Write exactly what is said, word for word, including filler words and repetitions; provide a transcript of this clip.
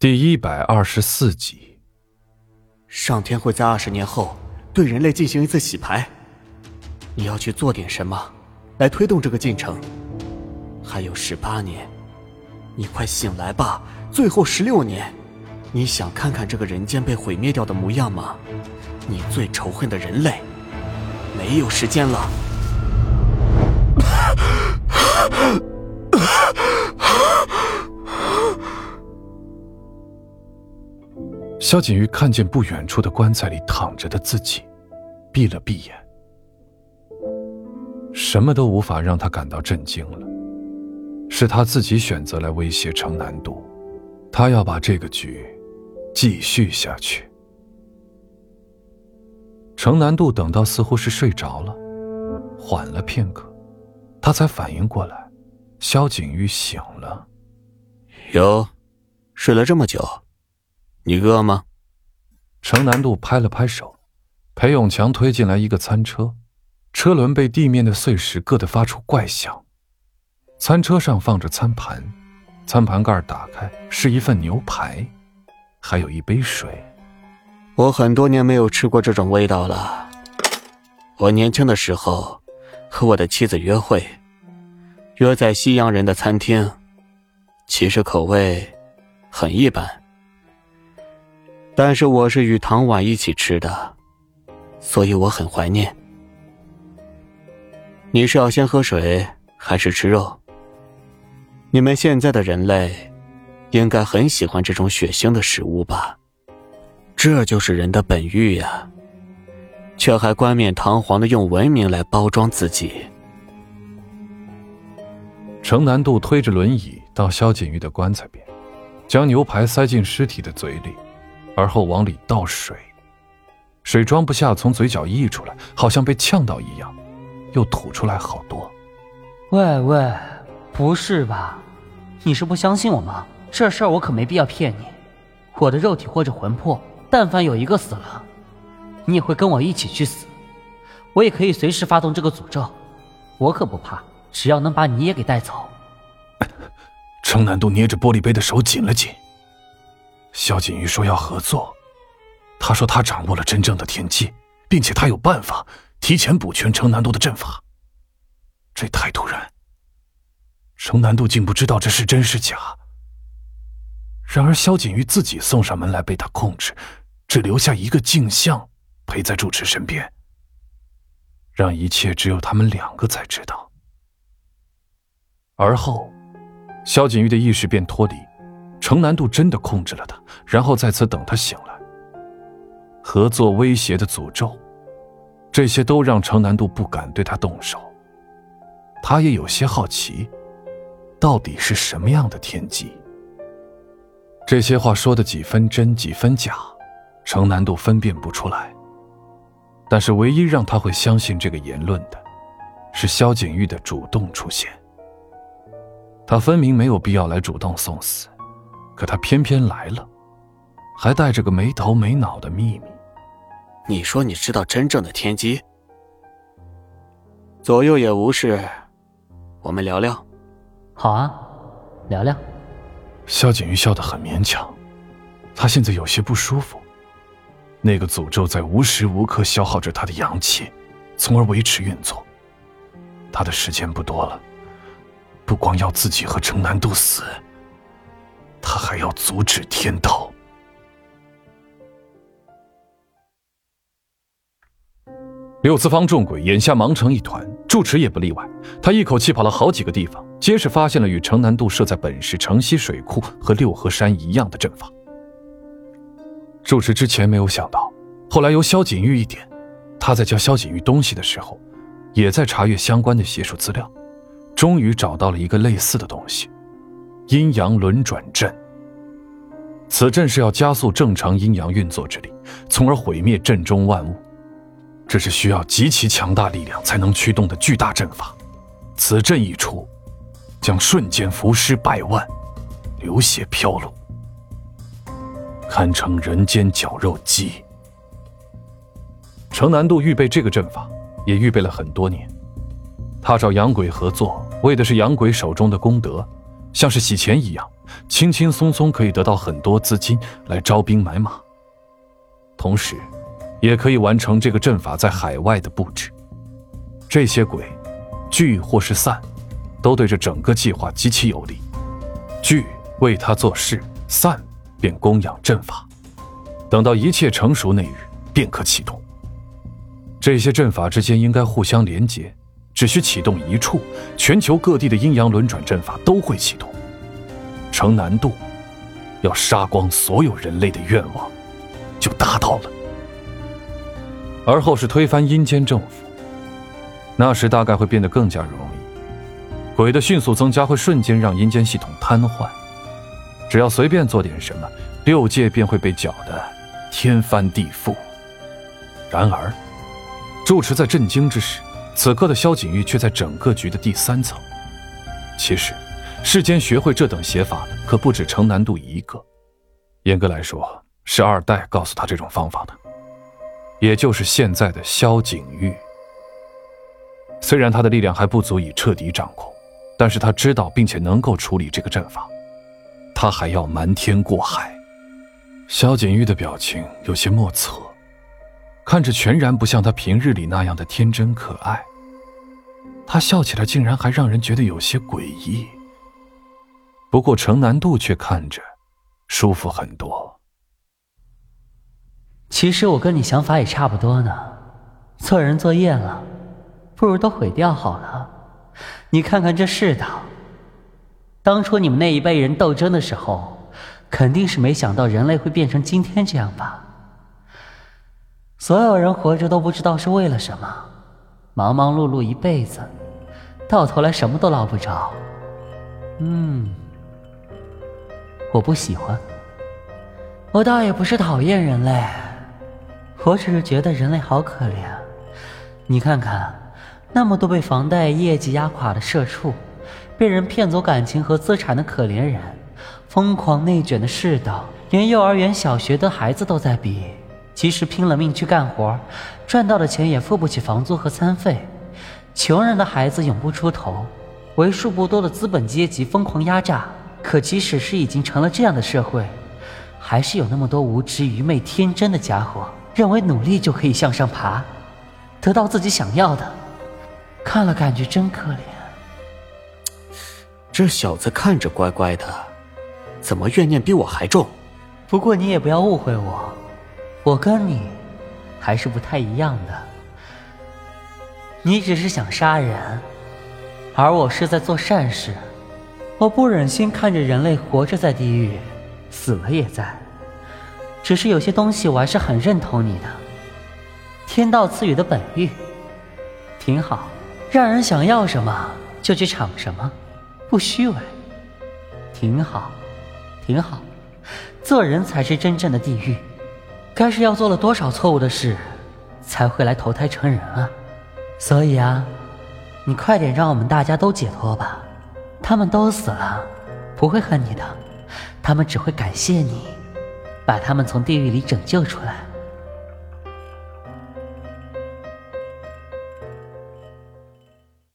第一百二十四集。 上天会在二十年后对人类进行一次洗牌，你要去做点什么来推动这个进程？还有十八年，你快醒来吧！最后十六年，你想看看这个人间被毁灭掉的模样吗？你最仇恨的人类，没有时间了。 萧景瑜看见不远处的棺材里躺着的自己，闭了闭眼，什么都无法让他感到震惊了。是他自己选择来威胁程南渡，他要把这个局继续下去。程南渡等到似乎是睡着了，缓了片刻，他才反应过来，萧景瑜醒了。 哟，睡了这么久，你饿吗？ 程南渡拍了拍手，裴永强推进来一个餐车，车轮被地面的碎石硌得发出怪响。餐车上放着餐盘，餐盘盖打开是一份牛排，还有一杯水。 我很多年没有吃过这种味道了。我年轻的时候和我的妻子约会，约在西洋人的餐厅，其实口味很一般，但是我是与唐婉一起吃的，所以我很怀念。你是要先喝水还是吃肉？你们现在的人类应该很喜欢这种血腥的食物吧？这就是人的本欲呀，却还冠冕堂皇地用文明来包装自己。 程南渡推着轮椅到萧景瑜的棺材边，将牛排塞进尸体的嘴里，而后往里倒水，水装不下，从嘴角溢出来，好像被呛到一样，又吐出来好多。 喂喂，不是吧？你是不相信我吗？这事儿我可没必要骗你。我的肉体或者魂魄，但凡有一个死了，你也会跟我一起去死。我也可以随时发动这个诅咒，我可不怕，只要能把你也给带走。 程南渡捏着玻璃杯的手紧了紧。萧景瑜说要合作，他说他掌握了真正的天机，并且他有办法提前补全程南渡的阵法。这太突然，程南渡竟不知道这是真是假。然而萧景瑜自己送上门来被他控制，只留下一个镜像陪在住持身边，让一切只有他们两个才知道。而后萧景瑜的意识便脱离，程南渡真的控制了他，然后在此等他醒来。合作威胁的诅咒，这些都让程南渡不敢对他动手。他也有些好奇，到底是什么样的天机？这些话说的几分真几分假，程南渡分辨不出来。但是唯一让他会相信这个言论的，是萧景瑜的主动出现。他分明没有必要来主动送死，可他偏偏来了，还带着个没头没脑的秘密。 你说你知道真正的天机？左右也无事，我们聊聊。 好啊，聊聊。 萧景瑜笑得很勉强，他现在有些不舒服。那个诅咒在无时无刻消耗着他的阳气，从而维持运作。他的时间不多了，不光要自己和程南渡死，他还要阻止天道。六次方众鬼眼下忙成一团，住持也不例外。他一口气跑了好几个地方，皆是发现了与程南渡设在本市城西水库和六合山一样的阵法。住持之前没有想到，后来由萧景瑜一点，他在教萧景瑜东西的时候，也在查阅相关的邪术资料，终于找到了一个类似的东西——阴阳轮转阵。此阵是要加速正常阴阳运作之力，从而毁灭阵中万物。这是需要极其强大力量才能驱动的巨大阵法，此阵一出，将瞬间浮尸百万，流血飘落，堪称人间绞肉机。程南渡预备这个阵法也预备了很多年，他找洋鬼合作，为的是洋鬼手中的功德， 像是洗钱一样，轻轻松松可以得到很多资金来招兵买马，同时也可以完成这个阵法在海外的布置。这些鬼聚或是散，都对这整个计划极其有利。聚为他做事，散便供养阵法，等到一切成熟那日便可启动。这些阵法之间应该互相连结，只需启动一处，全球各地的阴阳轮转阵法都会启动。程南渡要杀光所有人类的愿望就达到了。而后是推翻阴间政府，那时大概会变得更加容易。鬼的迅速增加会瞬间让阴间系统瘫痪，只要随便做点什么，六界便会被搅得天翻地覆。然而住持在震惊之时，此刻的萧景玉却在整个局的第三层。其实世间学会这等邪法的可不止程南渡一个，严格来说是二代告诉他这种方法的，也就是现在的萧景玉。虽然他的力量还不足以彻底掌控，但是他知道并且能够处理这个阵法，他还要瞒天过海。萧景玉的表情有些莫测，看着全然不像他平日里那样的天真可爱，他笑起来竟然还让人觉得有些诡异。不过程南渡却看着舒服很多。 其实我跟你想法也差不多呢，做人作厌了，不如都毁掉好了。你看看这世道，当初你们那一辈人斗争的时候，肯定是没想到人类会变成今天这样吧。所有人活着都不知道是为了什么，忙忙碌碌一辈子，到头来什么都捞不着。嗯，我不喜欢。我倒也不是讨厌人类，我只是觉得人类好可怜。你看看那么多被房贷业绩压垮的社畜，被人骗走感情和资产的可怜人，疯狂内卷的世道，连幼儿园小学的孩子都在比，即使拼了命去干活，赚到的钱也付不起房租和餐费。穷人的孩子永不出头，为数不多的资本阶级疯狂压榨。可即使是已经成了这样的社会，还是有那么多无知愚昧天真的家伙，认为努力就可以向上爬，得到自己想要的。看了感觉真可怜。 这小子看着乖乖的，怎么怨念比我还重？ 不过你也不要误会我，我跟你还是不太一样的。你只是想杀人，而我是在做善事。我不忍心看着人类活着在地狱，死了也在。只是有些东西我还是很认同你的，天道赐予的本欲挺好，让人想要什么就去抢什么，不虚伪，挺好挺好。做人才是真正的地狱，该是要做了多少错误的事才会来投胎成人啊。所以啊，你快点让我们大家都解脱吧。他们都死了，不会恨你的，他们只会感谢你把他们从地狱里拯救出来。